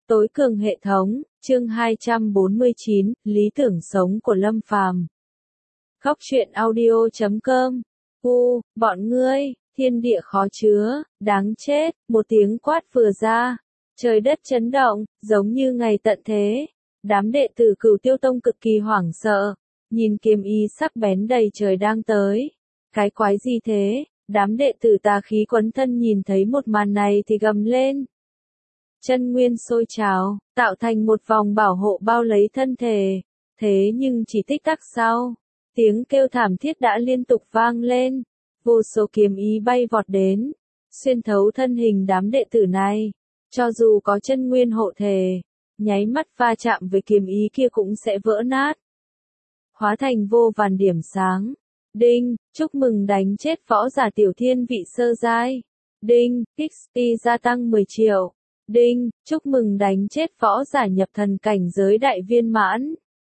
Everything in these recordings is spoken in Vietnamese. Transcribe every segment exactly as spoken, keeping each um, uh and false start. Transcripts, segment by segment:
Tối cường hệ thống, chương hai trăm bốn mươi chín, lý tưởng sống của Lâm Phàm. Góc truyện audio chấm com. U, bọn ngươi, thiên địa khó chứa, đáng chết, một tiếng quát vừa ra. Trời đất chấn động, giống như ngày tận thế. Đám đệ tử Cửu Tiêu Tông cực kỳ hoảng sợ, nhìn kiếm ý sắc bén đầy trời đang tới. Cái quái gì thế? Đám đệ tử tà khí quấn thân nhìn thấy một màn này thì gầm lên. Chân nguyên sôi trào, tạo thành một vòng bảo hộ bao lấy thân thể. Thế nhưng chỉ tích tắc sau, tiếng kêu thảm thiết đã liên tục vang lên. Vô số kiếm ý bay vọt đến, xuyên thấu thân hình đám đệ tử này. Cho dù có chân nguyên hộ thể, nháy mắt va chạm với kiếm ý kia cũng sẽ vỡ nát. Hóa thành vô vàn điểm sáng. Đinh, chúc mừng đánh chết võ giả tiểu thiên vị sơ giai. Đinh, ích pê gia tăng mười triệu. Đinh, chúc mừng đánh chết võ giả nhập thần cảnh giới đại viên mãn.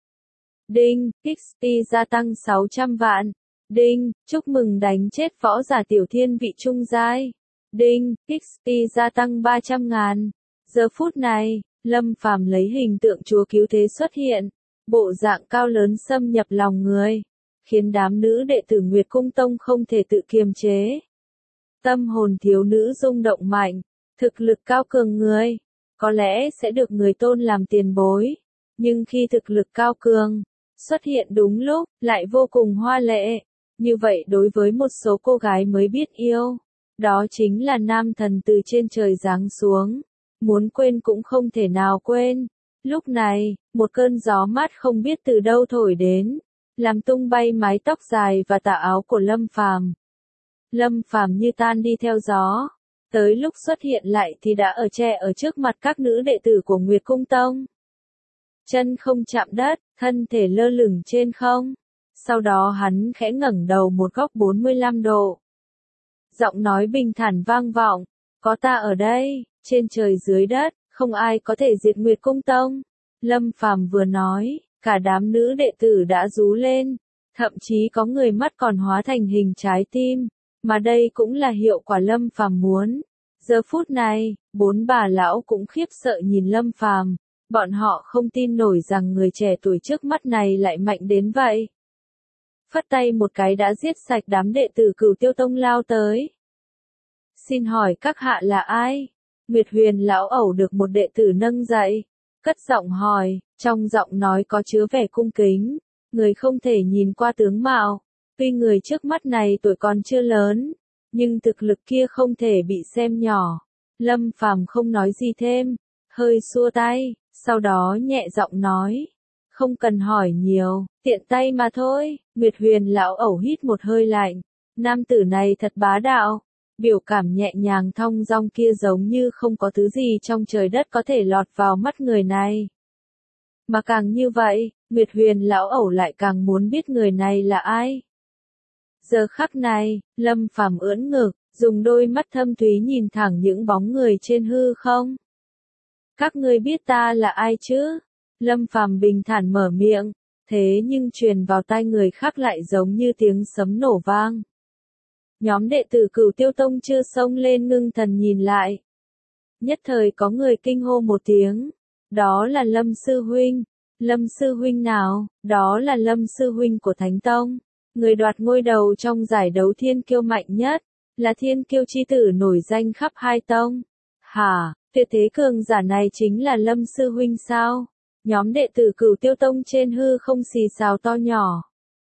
Đinh, ích pê gia tăng sáu trăm vạn. Đinh, chúc mừng đánh chết võ giả tiểu thiên vị trung giai. Đinh, ích pê gia tăng ba trăm ngàn. Giờ phút này, Lâm Phàm lấy hình tượng chúa cứu thế xuất hiện, bộ dạng cao lớn xâm nhập lòng người, khiến đám nữ đệ tử Nguyệt Cung Tông không thể tự kiềm chế. Tâm hồn thiếu nữ rung động mạnh, thực lực cao cường người, có lẽ sẽ được người tôn làm tiền bối, nhưng khi thực lực cao cường xuất hiện đúng lúc, lại vô cùng hoa lệ. Như vậy đối với một số cô gái mới biết yêu, đó chính là nam thần từ trên trời giáng xuống, muốn quên cũng không thể nào quên. Lúc này, một cơn gió mát không biết từ đâu thổi đến, làm tung bay mái tóc dài và tà áo của Lâm Phàm. Lâm Phàm như tan đi theo gió, tới lúc xuất hiện lại thì đã ở che ở trước mặt các nữ đệ tử của Nguyệt Cung Tông. Chân không chạm đất, thân thể lơ lửng trên không. Sau đó hắn khẽ ngẩng đầu một góc bốn mươi lăm độ. Giọng nói bình thản vang vọng, có ta ở đây, trên trời dưới đất, không ai có thể diệt Nguyệt Cung Tông. Lâm Phàm vừa nói, cả đám nữ đệ tử đã rú lên, thậm chí có người mắt còn hóa thành hình trái tim, mà đây cũng là hiệu quả Lâm Phàm muốn. Giờ phút này, bốn bà lão cũng khiếp sợ nhìn Lâm Phàm, bọn họ không tin nổi rằng người trẻ tuổi trước mắt này lại mạnh đến vậy. Phất tay một cái đã giết sạch đám đệ tử Cửu Tiêu Tông lao tới. Xin hỏi các hạ là ai? Nguyệt Huyền lão ẩu được một đệ tử nâng dậy, cất giọng hỏi, trong giọng nói có chứa vẻ cung kính. Người không thể nhìn qua tướng mạo, tuy người trước mắt này tuổi còn chưa lớn, nhưng thực lực kia không thể bị xem nhỏ. Lâm Phàm không nói gì thêm, hơi xua tay, sau đó nhẹ giọng nói, không cần hỏi nhiều, tiện tay mà thôi. Nguyệt Huyền lão ẩu hít một hơi lạnh, nam tử này thật bá đạo. Biểu cảm nhẹ nhàng thong dong kia giống như không có thứ gì trong trời đất có thể lọt vào mắt người này. Mà càng như vậy, Nguyệt Huyền lão ẩu lại càng muốn biết người này là ai. Giờ khắc này, Lâm Phàm ưỡn ngực, dùng đôi mắt thâm thúy nhìn thẳng những bóng người trên hư không. Các ngươi biết ta là ai chứ? Lâm Phàm bình thản mở miệng, thế nhưng truyền vào tai người khác lại giống như tiếng sấm nổ vang. Nhóm đệ tử Cửu Tiêu Tông chưa xông lên ngưng thần nhìn lại. Nhất thời có người kinh hô một tiếng. Đó là Lâm Sư Huynh. Lâm Sư Huynh nào? Đó là Lâm Sư Huynh của Thánh Tông. Người đoạt ngôi đầu trong giải đấu thiên kiêu mạnh nhất. Là thiên kiêu chi tử nổi danh khắp hai tông. Hả? Tuyệt thế cường giả này chính là Lâm Sư Huynh sao? Nhóm đệ tử Cửu Tiêu Tông trên hư không xì xào to nhỏ.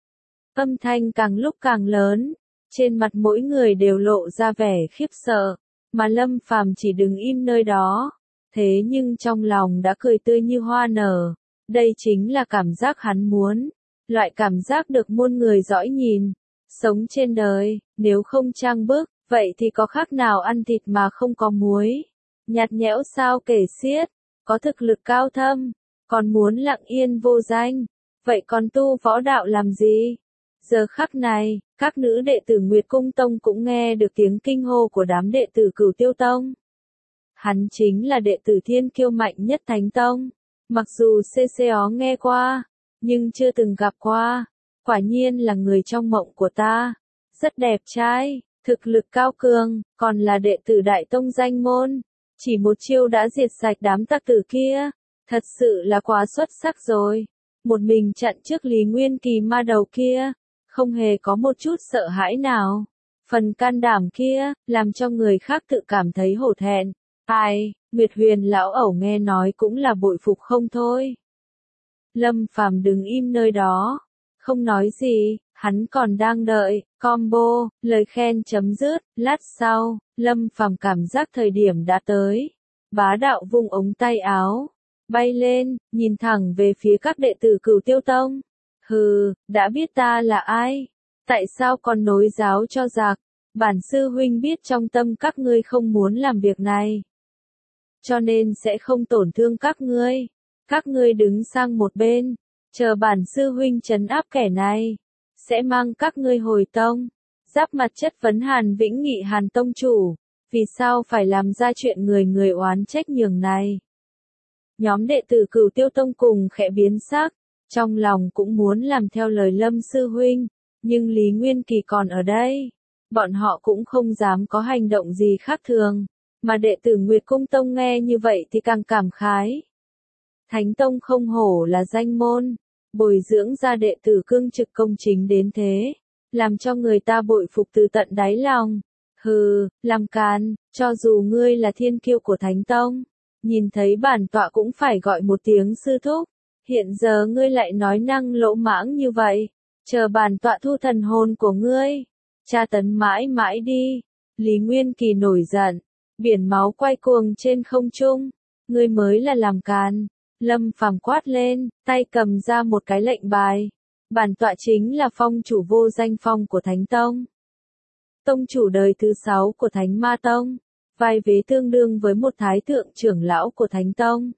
Âm thanh càng lúc càng lớn. Trên mặt mỗi người đều lộ ra vẻ khiếp sợ, mà Lâm Phàm chỉ đứng im nơi đó. Thế nhưng trong lòng đã cười tươi như hoa nở. Đây chính là cảm giác hắn muốn. Loại cảm giác được muôn người dõi nhìn. Sống trên đời, nếu không trang bức, vậy thì có khác nào ăn thịt mà không có muối. Nhạt nhẽo sao kể xiết, có thực lực cao thâm, còn muốn lặng yên vô danh. Vậy còn tu võ đạo làm gì? Giờ khắc này, các nữ đệ tử Nguyệt Cung Tông cũng nghe được tiếng kinh hô của đám đệ tử Cửu Tiêu Tông. Hắn chính là đệ tử thiên kiêu mạnh nhất Thánh Tông. Mặc dù xê xê ó nghe qua, nhưng chưa từng gặp qua. Quả nhiên là người trong mộng của ta. Rất đẹp trai, thực lực cao cường, còn là đệ tử Đại Tông danh môn. chỉ một chiêu đã diệt sạch đám tặc tử kia, thật sự là quá xuất sắc rồi. Một mình chặn trước Lý Nguyên Kỳ ma đầu kia, không hề có một chút sợ hãi nào. Phần can đảm kia, làm cho người khác tự cảm thấy hổ thẹn. Ai, Nguyệt Huyền lão ẩu nghe nói cũng là bội phục không thôi. Lâm Phàm đứng im nơi đó, không nói gì, hắn còn đang đợi, combo, lời khen chấm dứt, lát sau, Lâm Phàm cảm giác thời điểm đã tới. Bá đạo vung ống tay áo, bay lên, nhìn thẳng về phía các đệ tử Cửu Tiêu Tông. Hừ, đã biết ta là ai? Tại sao còn nối giáo cho giặc? Bản sư huynh biết trong tâm các ngươi không muốn làm việc này, cho nên sẽ không tổn thương các ngươi. Các ngươi đứng sang một bên, chờ bản sư huynh trấn áp kẻ này, sẽ mang các ngươi hồi tông. Giáp mặt chất vấn Hàn Vĩnh Nghị Hàn tông chủ, vì sao phải làm ra chuyện người người oán trách nhường này? Nhóm đệ tử Cửu Tiêu Tông cùng khẽ biến sắc, trong lòng cũng muốn làm theo lời Lâm sư huynh, nhưng Lý Nguyên Kỳ còn ở đây, bọn họ cũng không dám có hành động gì khác thường, mà đệ tử Nguyệt Cung Tông nghe như vậy thì càng cảm khái. Thánh Tông không hổ là danh môn, bồi dưỡng ra đệ tử cương trực công chính đến thế, làm cho người ta bội phục từ tận đáy lòng. Hừ, làm càn, cho dù ngươi là thiên kiêu của Thánh Tông, nhìn thấy bản tọa cũng phải gọi một tiếng sư thúc, hiện giờ ngươi lại nói năng lỗ mãng như vậy, chờ bản tọa thu thần hồn của ngươi, tra tấn mãi mãi đi. Lý Nguyên Kỳ nổi giận, biển máu quay cuồng trên không trung, ngươi mới là làm càn. Lâm Phàm quát lên, tay cầm ra một cái lệnh bài. Bản tọa chính là phong chủ vô danh phong của Thánh Tông, tông chủ đời thứ sáu của Thánh Ma Tông, vai vế tương đương với một thái thượng trưởng lão của Thánh Tông.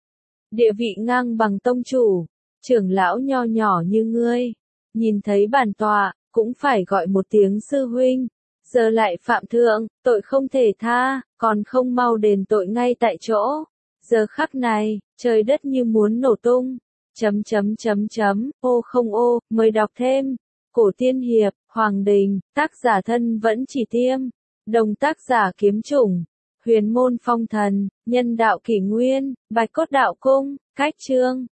Địa vị ngang bằng tông chủ, trưởng lão nho nhỏ như ngươi, nhìn thấy bản tọa, cũng phải gọi một tiếng sư huynh, giờ lại phạm thượng, tội không thể tha, còn không mau đền tội ngay tại chỗ. Giờ khắc này, trời đất như muốn nổ tung. Chấm chấm chấm chấm, ô không ô, mời đọc thêm. Cổ tiên hiệp, Hoàng Đình, tác giả thân vẫn chỉ tiêm. Đồng tác giả kiếm chủng. Huyền môn phong thần, nhân đạo kỷ nguyên, bạch cốt đạo cung, cách chương.